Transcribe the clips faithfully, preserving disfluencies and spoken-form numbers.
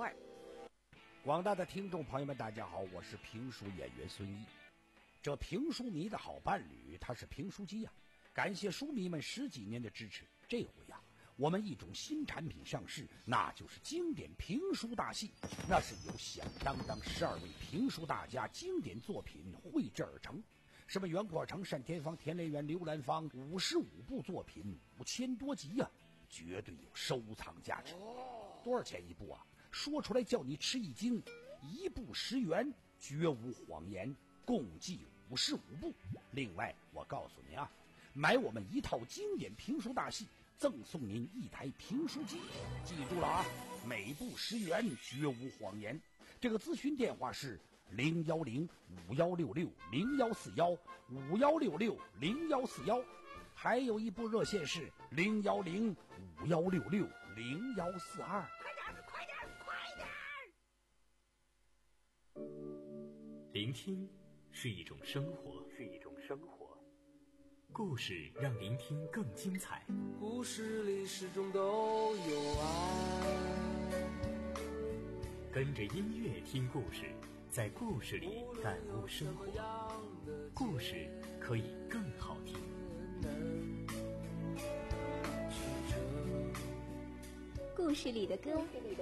味。 广大的听众朋友们，大家好，我是评书演员孙毅。这评书迷的好伴侣，他是评书机呀、啊！感谢书迷们十几年的支持。这回呀、啊，我们一种新产品上市，那就是经典评书大戏。那是由响当当十二位评书大家经典作品绘制而成。什么袁阔成、单田芳、田连元、刘兰芳，五十五部作品，五千多集呀、啊，绝对有收藏价值。多少钱一部啊？说出来叫你吃一惊，一部十元，绝无谎言，共计五十五部。另外，我告诉你啊，买我们一套经典评书大戏，赠送您一台评书机。记住了啊，每部十元，绝无谎言。这个咨询电话是零幺零五幺六六零幺四幺五幺六六零幺四幺，还有一部热线是零幺零五幺六六零幺四二。 快点，快点，快点！ 聆听是一种生活，是一种生活。故事让聆听更精彩。 故事里始终都有爱。 跟着音乐听故事，在故事里感悟生活。故事可以更好听。 故事里的歌。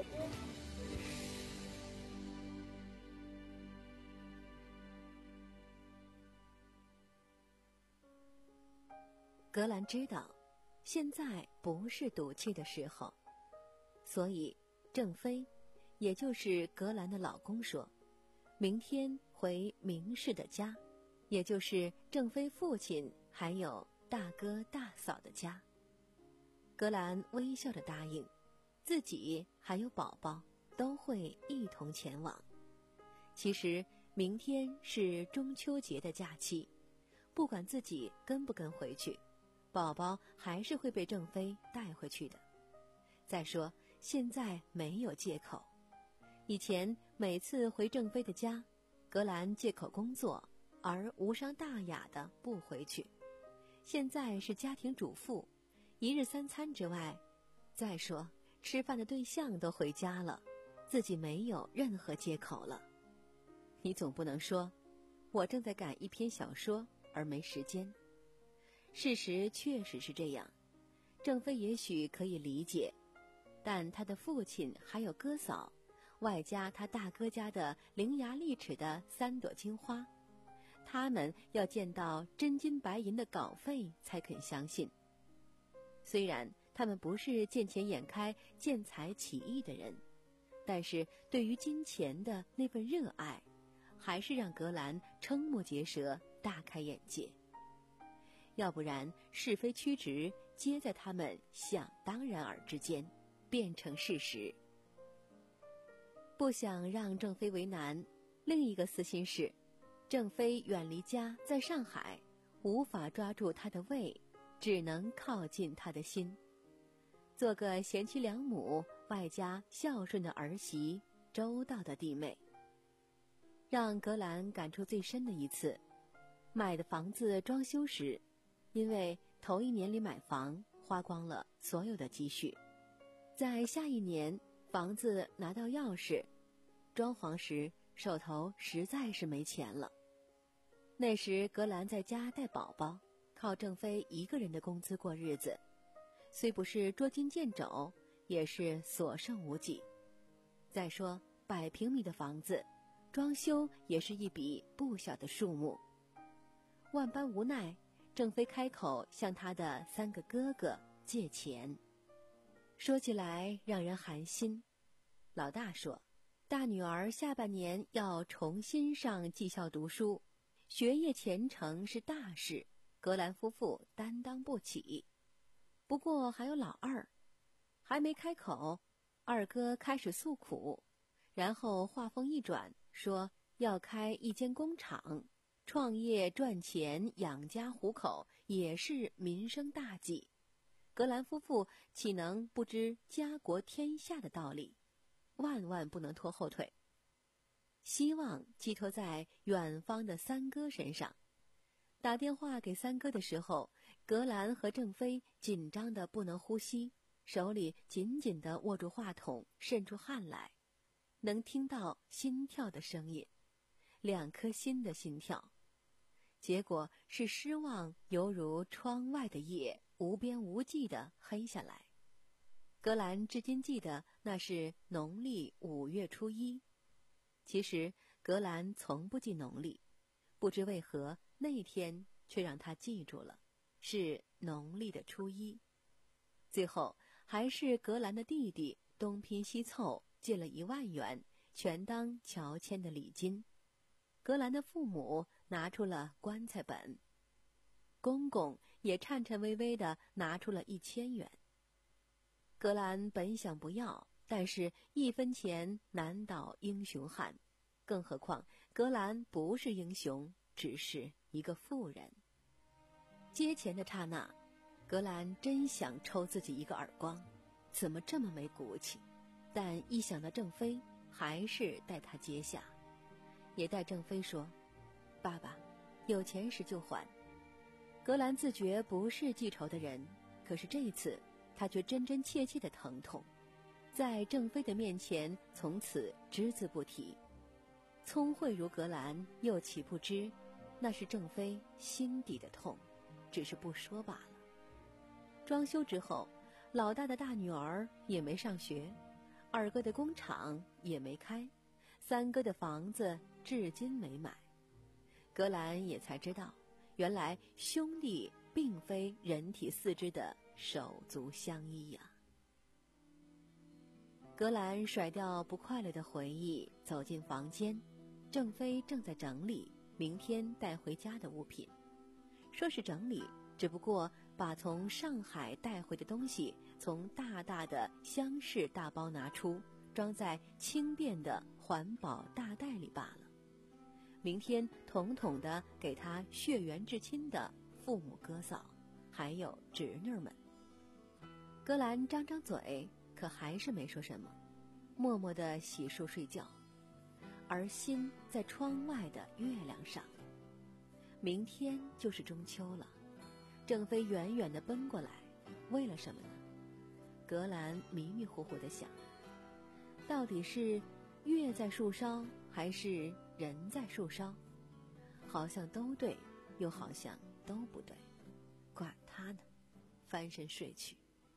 格兰知道，现在不是赌气的时候，所以郑飞，也就是格兰的老公说，明天回明氏的家，也就是郑飞父亲还有大哥大嫂的家。格兰微笑着答应，自己还有宝宝都会一同前往。其实明天是中秋节的假期，不管自己跟不跟回去，宝宝还是会被郑飞带回去的。再说现在没有借口，以前每次回郑飞的家，格兰借口工作而无伤大雅的不回去。现在是家庭主妇，一日三餐之外，再说吃饭的对象都回家了，自己没有任何借口了。你总不能说我正在赶一篇小说而没时间。事实确实是这样，郑飞也许可以理解，但他的父亲还有哥嫂，外加他大哥家的伶牙俐齿的三朵金花，他们要见到真金白银的稿费才肯相信。虽然他们不是见钱眼开见财起意的人，但是对于金钱的那份热爱，还是让格兰瞠目结舌，大开眼界。要不然是非曲直皆在他们想当然尔之间变成事实。不想让郑飞为难，另一个私心是郑飞远离家在上海，无法抓住他的胃，只能靠近他的心，做个贤妻良母外加孝顺的儿媳，周到的弟妹。让格兰感触最深的一次，买的房子装修时，因为头一年里买房花光了所有的积蓄，在下一年房子拿到钥匙，装潢时手头实在是没钱了。那时格兰在家带宝宝，靠郑飞一个人的工资过日子，虽不是捉襟见肘，也是所剩无几。再说百平米的房子，装修也是一笔不小的数目。万般无奈，郑飞开口向他的三个哥哥借钱。说起来让人寒心。老大说，大女儿下半年要重新上技校读书，学业前程是大事，格兰夫妇担当不起。不过还有老二，还没开口，二哥开始诉苦，然后话锋一转，说要开一间工厂，创业赚钱养家糊口也是民生大计。格兰夫妇岂能不知家国天下的道理，万万不能拖后腿。希望寄托在远方的三哥身上。打电话给三哥的时候，格兰和郑飞紧张得不能呼吸，手里紧紧地握住话筒，渗出汗来。 能听到心跳的声音，两颗心的心跳。结果是失望犹如窗外的夜，无边无际地黑下来。格兰至今记得那是农历五月初一。其实格兰从不记农历，不知为何那天却让他记住了，是农历的初一。最后还是格兰的弟弟东拼西凑借了一万元，全当乔迁的礼金。格兰的父母拿出了棺材本，公公也颤颤巍巍地拿出了一千元。格兰本想不要，但是一分钱难倒英雄汉，更何况格兰不是英雄，只是一个妇人。接钱的刹那，格兰真想抽自己一个耳光，怎么这么没骨气？但一想到郑飞，还是带他接下，也带郑飞说：“爸爸，有钱时就还。”格兰自觉不是记仇的人，可是这一次他却真真切切的疼痛，在郑飞的面前从此只字不提。聪慧如格兰，又岂不知那是郑飞心底的痛，只是不说罢了。装修之后，老大的大女儿也没上学，二哥的工厂也没开，三哥的房子至今没买。格兰也才知道，原来兄弟并非人体四肢的手足相依呀、啊。格兰甩掉不快乐的回忆，走进房间，郑飞正在整理明天带回家的物品。说是整理，只不过把从上海带回的东西从大大的厢式大包拿出，装在轻便的环保大袋里罢了。明天统统的给他血缘至亲的父母哥嫂，还有侄女们。格兰张张嘴，可还是没说什么，默默地洗漱睡觉，而心在窗外的月亮上。明天就是中秋了，郑飞远远地奔过来，为了什么呢？格兰迷迷糊糊地想，到底是月在树梢，还是人在树梢？好像都对，又好像都不对，管他呢，翻身睡去。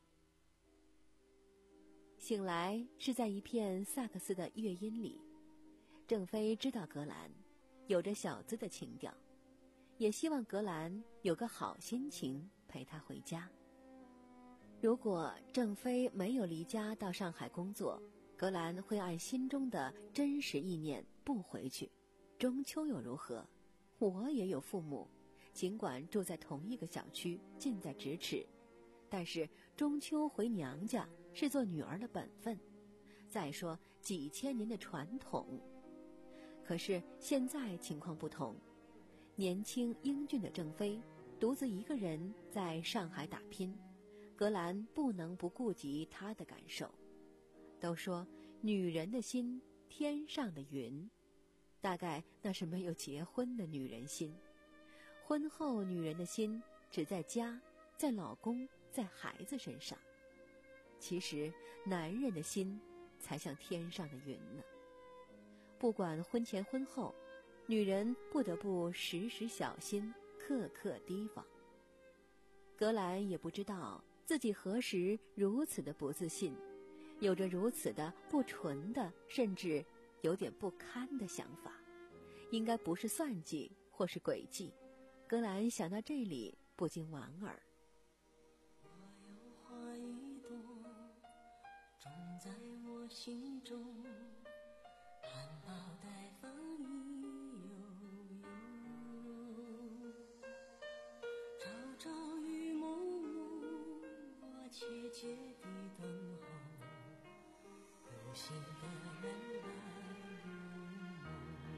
醒来是在一片萨克斯的乐音里，郑飞知道格兰有着小资的情调，也希望格兰有个好心情陪他回家。如果郑飞没有离家到上海工作，格兰会按心中的真实意念不回去。中秋又如何？我也有父母，尽管住在同一个小区，近在咫尺，但是中秋回娘家是做女儿的本分。再说几千年的传统。可是现在情况不同，年轻英俊的郑飞独自一个人在上海打拼，格兰不能不顾及他的感受。都说女人的心天上的云，大概那是没有结婚的女人心。婚后女人的心只在家，在老公，在孩子身上。其实男人的心才像天上的云呢。不管婚前婚后，女人不得不时时小心，刻刻提防。格兰也不知道自己何时如此的不自信，有着如此的不纯的，甚至有点不堪的想法，应该不是算计或是诡计。格兰想到这里，不禁莞尔。 我有花一朵，种在我心中，含苞待放意悠悠，朝朝与暮暮，我切切地等候，有心的人来入梦。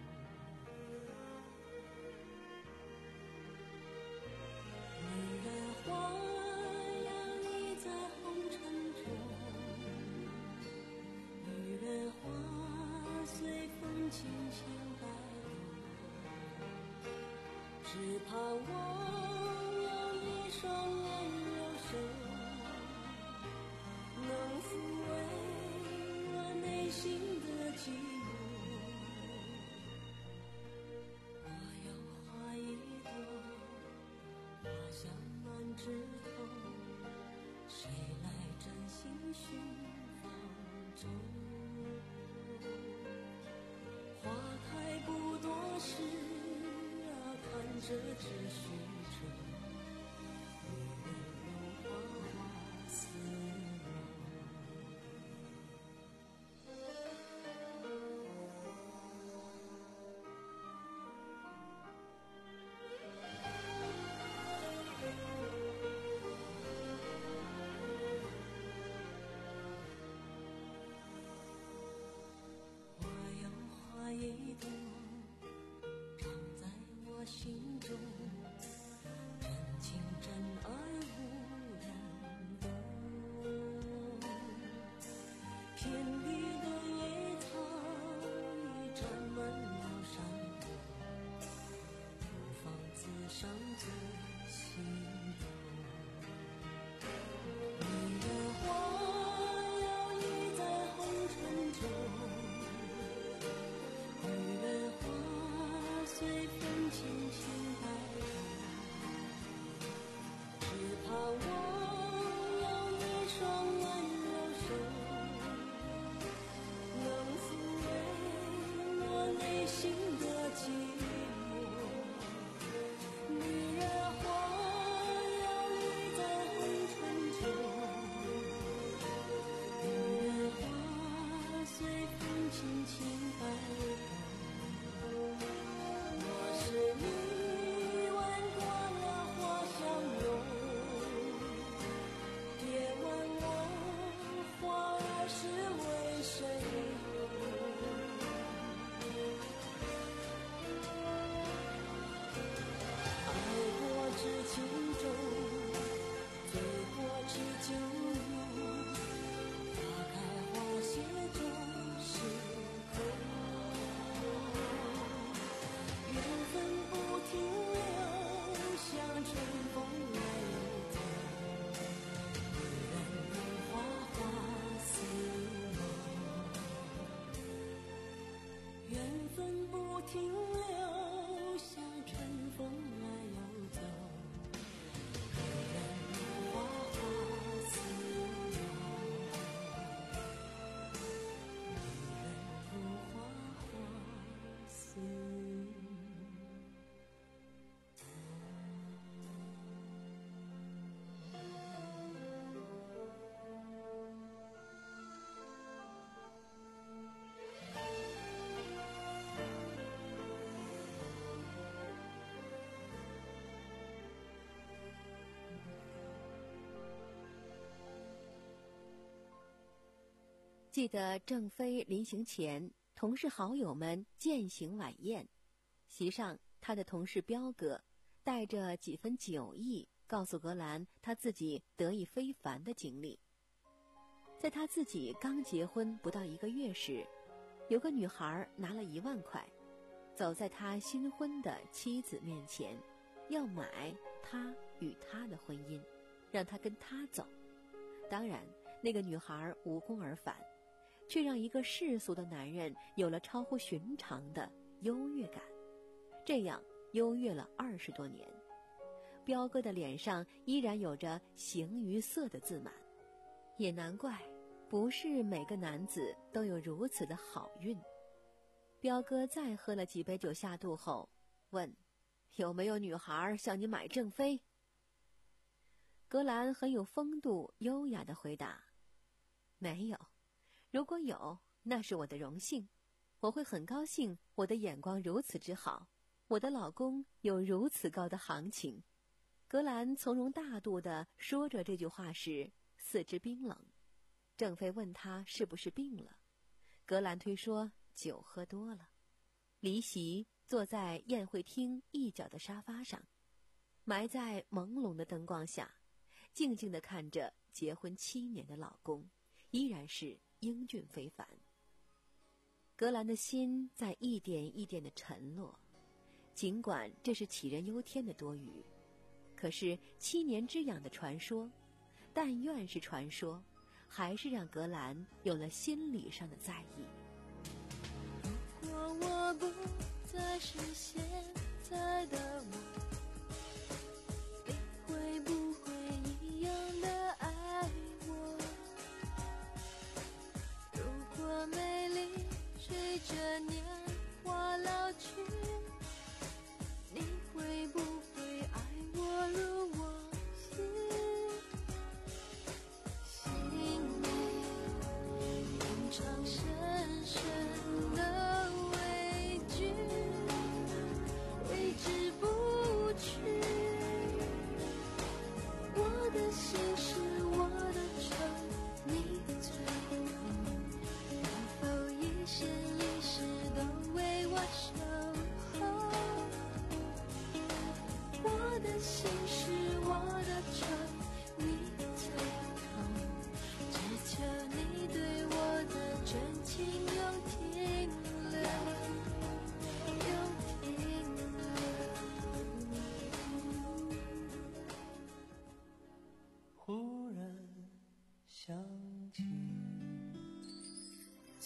女人花摇曳在红尘中，女人花随风轻轻摆动，只盼望有一双温柔手，能抚慰我内心的寂寞。 这只虚着，女人如花花似梦。我有花一朵，长在我心中，真情真爱无人懂。偏僻的野草已沾满了山坡，不妨自赏最心痛。你的花摇曳在红尘中，女人花随风轻轻摆动，只盼望有一双温柔手，能抚慰我内心的寂寞。女人花摇曳在红尘中，女人花随风轻轻摆动。我是你闻过了花香浓，别问我花儿是为谁红。爱过知情重，醉过知酒浓，花开花谢终是空。缘分不停留，像春风来又走，女人如花花似梦。缘分不停留，像春风来又走，女人如花花似梦。女人如花花似梦。 记得郑飞临行前，同事好友们饯行晚宴，席上他的同事彪哥带着几分酒意，告诉格兰他自己得意非凡的经历。在他自己刚结婚不到一个月时，有个女孩拿了一万块，走在他新婚的妻子面前，要买他与他的婚姻，让他跟他走。当然，那个女孩无功而返，却让一个世俗的男人有了超乎寻常的优越感。这样优越了二十多年，彪哥的脸上依然有着形于色的自满。也难怪，不是每个男子都有如此的好运。彪哥再喝了几杯酒下肚后，问：有没有女孩向你买郑飞？格兰很有风度优雅地回答：没有，如果有，那是我的荣幸，我会很高兴我的眼光如此之好，我的老公有如此高的行情。格兰从容大度地说着这句话时，四肢冰冷。郑飞问他是不是病了，格兰推说酒喝多了。离席坐在宴会厅一角的沙发上，埋在朦胧的灯光下，静静地看着结婚七年的老公，依然是英俊非凡。格兰的心在一点一点地沉落，尽管这是杞人忧天的多余，可是七年之痒的传说，但愿是传说，还是让格兰有了心理上的在意。 如果我不再是现在的我，你会不会一样的爱我？如果美丽随着年华老去，你会不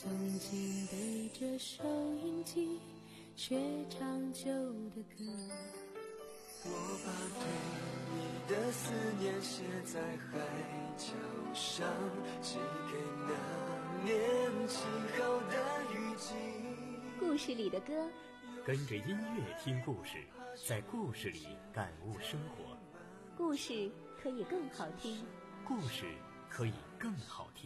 曾经背着收音机学唱旧的歌， 我把对你的思念写在海角上，寄给那年轻后的雨季。 故事里的歌， 跟着音乐听故事，在故事里感悟生活。 故事可以更好听， 故事可以更好听。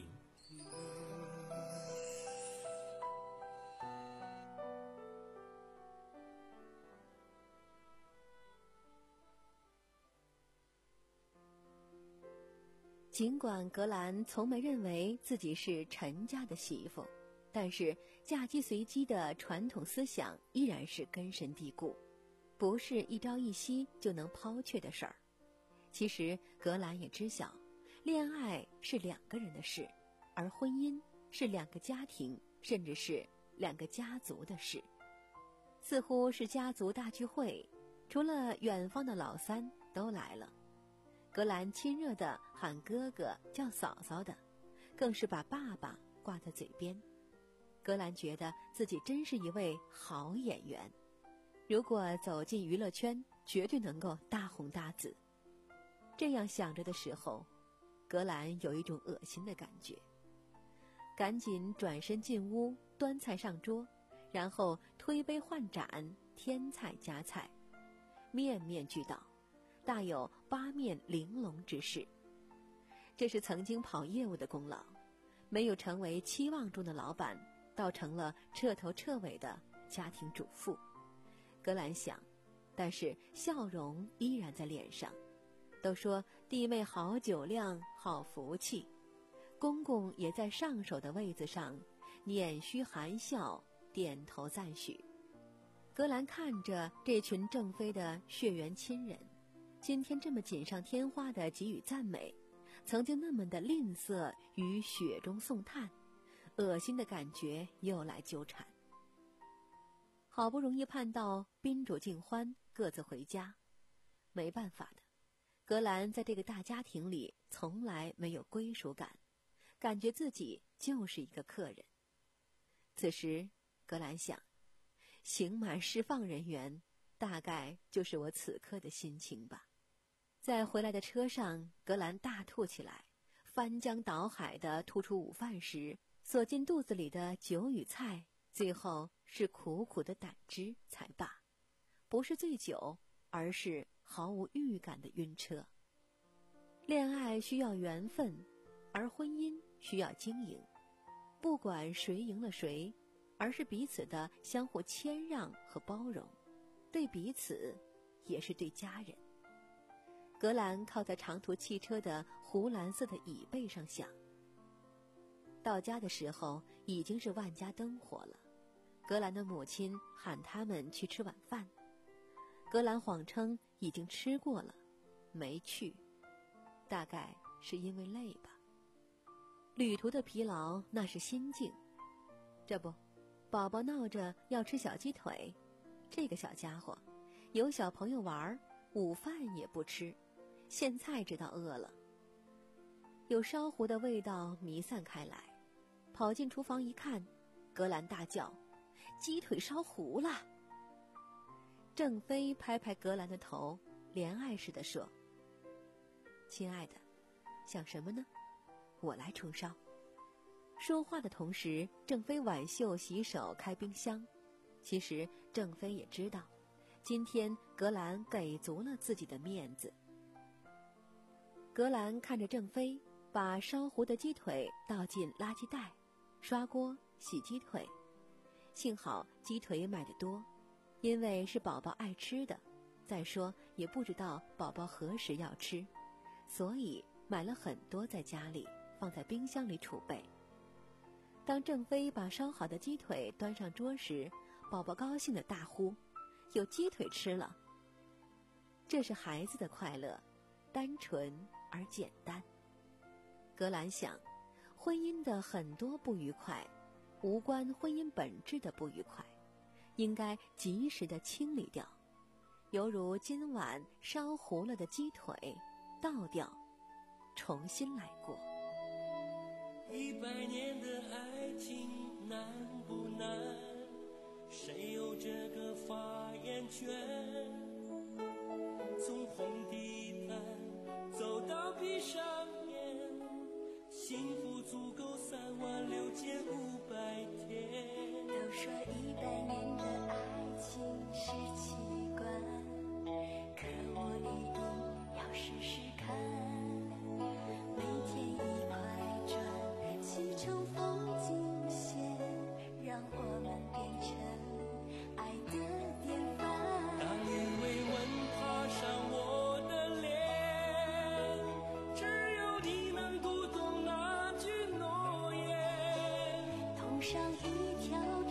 尽管格兰从没认为自己是陈家的媳妇，但是嫁鸡随鸡的传统思想依然是根深蒂固，不是一朝一夕就能抛却的事儿。其实格兰也知晓，恋爱是两个人的事，而婚姻是两个家庭甚至是两个家族的事。似乎是家族大聚会，除了远方的老三都来了。格兰亲热地喊哥哥叫嫂嫂的，更是把爸爸挂在嘴边。格兰觉得自己真是一位好演员，如果走进娱乐圈，绝对能够大红大紫。这样想着的时候，格兰有一种恶心的感觉，赶紧转身进屋，端菜上桌，然后推杯换盏，添菜加菜，面面俱到，大有八面玲珑之势。这是曾经跑业务的功劳，没有成为期望中的老板，倒成了彻头彻尾的家庭主妇。格兰想，但是笑容依然在脸上。都说弟妹好酒量，好福气，公公也在上手的位子上，捻须含笑，点头赞许。格兰看着这群正妃的血缘亲人，今天这么锦上添花的给予赞美，曾经那么的吝啬于雪中送炭，恶心的感觉又来纠缠。好不容易盼到宾主尽欢，各自回家，没办法的，格兰在这个大家庭里从来没有归属感，感觉自己就是一个客人。此时格兰想，刑满释放人员大概就是我此刻的心情吧。在回来的车上，格兰大吐起来，翻江倒海地吐出午饭时锁进肚子里的酒与菜，最后是苦苦的胆汁才罢。不是醉酒，而是毫无预感的晕车。恋爱需要缘分，而婚姻需要经营。不管谁赢了谁，而是彼此的相互谦让和包容，对彼此也是对家人。格兰靠在长途汽车的湖蓝色的椅背上想，到家的时候已经是万家灯火了。格兰的母亲喊他们去吃晚饭，格兰谎称已经吃过了，没去，大概是因为累吧。旅途的疲劳那是心境。这不，宝宝闹着要吃小鸡腿，这个小家伙有小朋友玩，午饭也不吃，现在知道饿了。有烧糊的味道弥散开来，跑进厨房一看，格兰大叫：鸡腿烧糊了！郑飞拍拍格兰的头，怜爱似的说：亲爱的，想什么呢？我来冲烧。说话的同时，郑飞挽袖洗手开冰箱。其实郑飞也知道，今天格兰给足了自己的面子。格兰看着郑飞把烧糊的鸡腿倒进垃圾袋，刷锅洗鸡腿。幸好鸡腿买得多，因为是宝宝爱吃的，再说也不知道宝宝何时要吃，所以买了很多在家里，放在冰箱里储备。当郑飞把烧好的鸡腿端上桌时，宝宝高兴地大呼：有鸡腿吃了！这是孩子的快乐，单纯而简单。格兰想，婚姻的很多不愉快，无关婚姻本质的不愉快，应该及时地清理掉，犹如今晚烧糊了的鸡腿，倒掉，重新来过。 一百年的爱情哪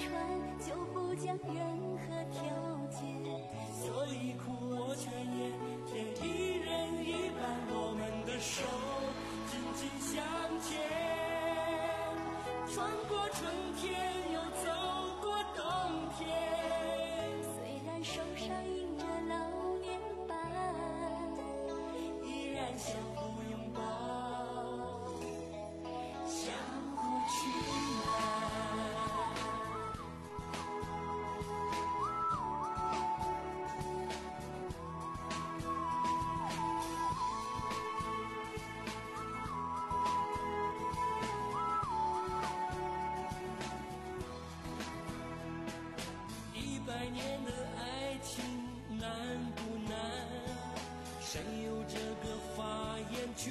船，就不将任何条件。所以苦我全言，天一人一半，我们的手紧紧相牵，穿过春天，又走过冬天。虽然手上印着老年斑，依然相互拥抱，相互取暖。一百年的爱情难不难？谁有这个发言权？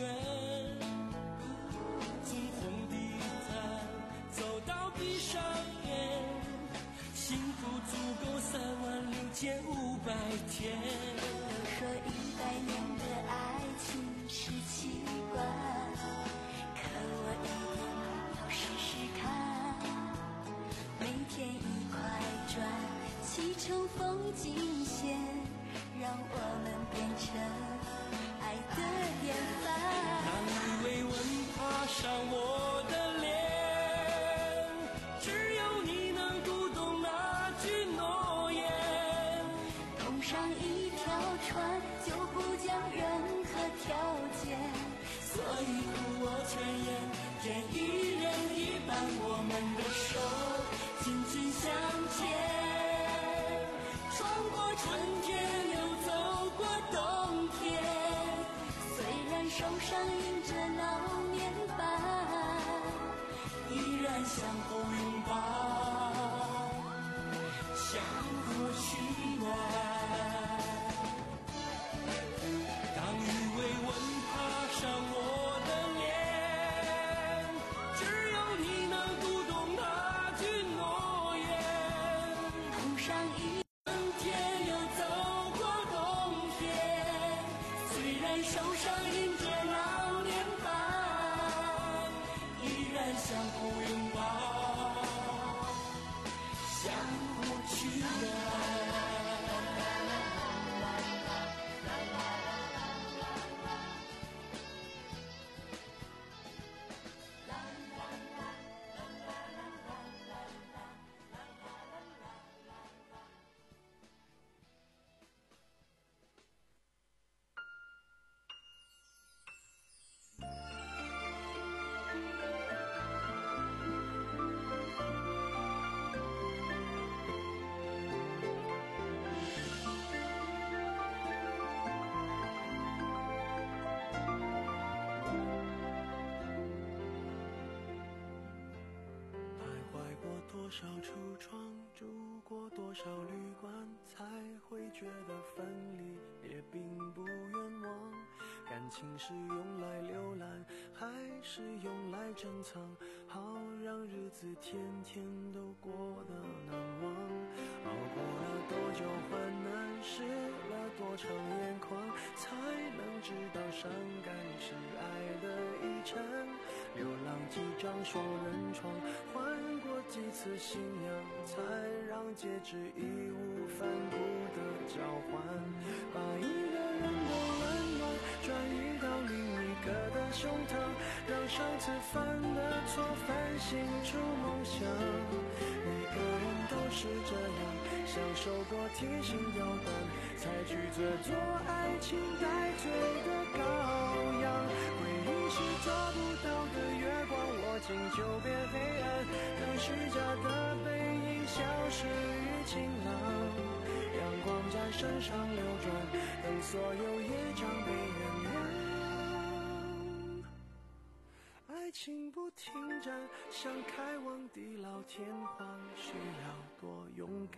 从红地毯走到闭上眼，幸福足够三万六千五百天。都说一百年的爱情是奇观，可我一定要试试看。每天一块砖砌成风景线，让我们变成爱的典范。当鱼尾纹爬上我的脸，只有你能读懂那句诺言。同上一条船，就不讲任何条件。所以苦我全言，天一人一半，我们的手紧紧相牵。穿过春天，又走过冬天。虽然手上印着老年斑，依然相互拥抱，相互取暖。当鱼尾纹爬上我的脸，只有你能读懂那句诺言。同上一天又走过冬天，虽然手上印着老年斑，依然相互拥抱，相互取暖。多少橱窗，住过多少旅馆，才会觉得分离也并不冤枉。感情是用来浏览，还是用来珍藏？好让日子天天都过得难忘。熬过了多久患难，湿了多长眼眶，才能知道伤感是爱的遗产。流浪几张双人床，换过几次信仰，才让戒指义无反顾的交换。把一个人的温暖转移到另一个的胸膛，让上次犯的错反省出梦想。每个人都是这样，享受过提心吊胆，才拒绝做爱情带罪的羔羊。回忆是抓不到的月光，握紧就变黑暗，让虚假的背影消失于晴朗。阳光在身上流转，等所有业障被原谅。爱情不停站，想开往地老天荒，需要多勇敢。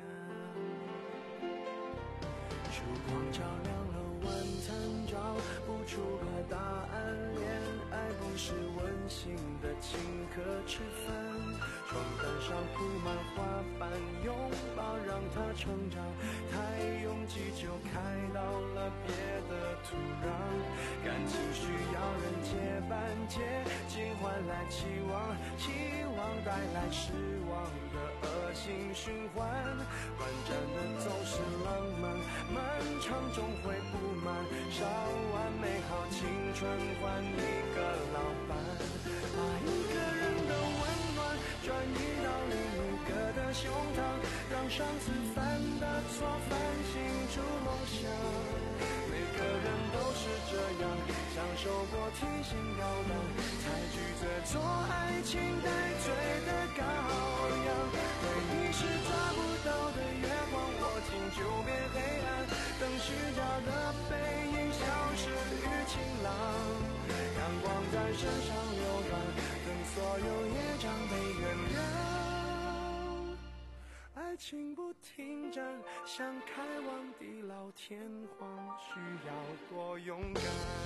烛光照亮了晚餐，找不出个答案。恋爱不是温馨的请客吃饭，床单上铺满花瓣，拥抱让它成长。太拥挤就开到了别的土壤，感情需要人结伴，接近换来期望，期望带来失望的恶性循环，短暂的总是浪漫，漫长终会不满，烧完美好青春换一个老伴，把一个人的温暖转移到另一个的胸膛，让上次犯的错反省出梦想。每个人都是这样，享受过提心吊胆，才拒绝做爱情带罪的羔羊。回忆是抓不到的月光，握紧就变黑暗，等虚假的背影消失于晴朗，阳光在身上流淌，等所有业障被原谅。爱情不停站，想开往地老天荒，需要多勇敢。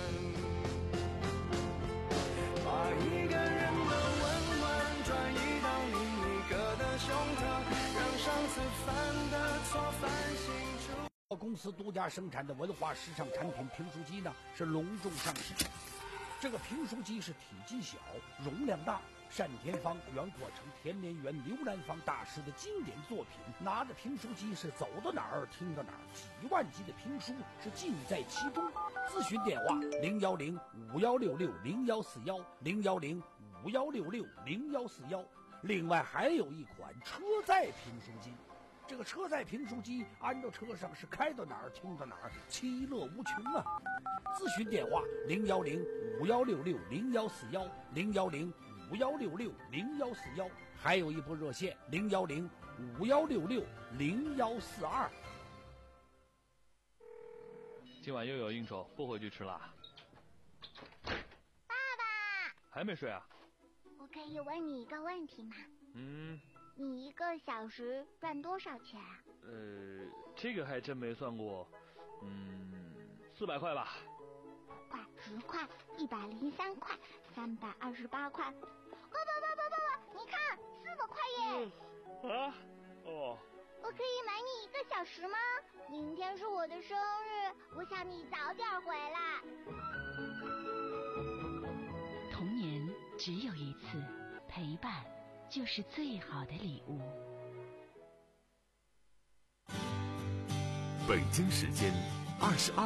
把一个人的温暖转移到另一个的胸膛，让上次犯的错反省出。 公司独家生产的文化时尚产品评书机呢，是隆重上市。这个评书机是体积小、容量大，单田芳、袁阔成、田连元、刘兰芳大师的经典作品。拿着评书机是走到哪儿听到哪儿，几万集的评书是尽在其中。咨询电话零幺零五幺六六零幺四幺零幺零五幺六六零幺四幺。另外还有一款车载评书机。这个车载评书机安到车上是开到哪儿听到哪儿，其乐无穷啊！咨询电话零幺零五幺六六零幺四幺零幺零五幺六六零幺四幺，还有一部热线零幺零五幺六六零幺四二。 今晚又有应酬，不回去吃了。 爸爸， 还没睡啊？ 我可以问你一个问题吗？ 嗯。 你一个小时赚多少钱啊？ 呃，这个还真没算过，嗯，四百块吧。 块、十块、一百零三块、三百二十八块。爸爸爸爸爸爸，你看，四百块耶！ 嗯、啊？哦。 我可以买你一个小时吗？明天是我的生日，我想你早点回来。 童年只有一次，陪伴就是最好的礼物。 北京时间二十二。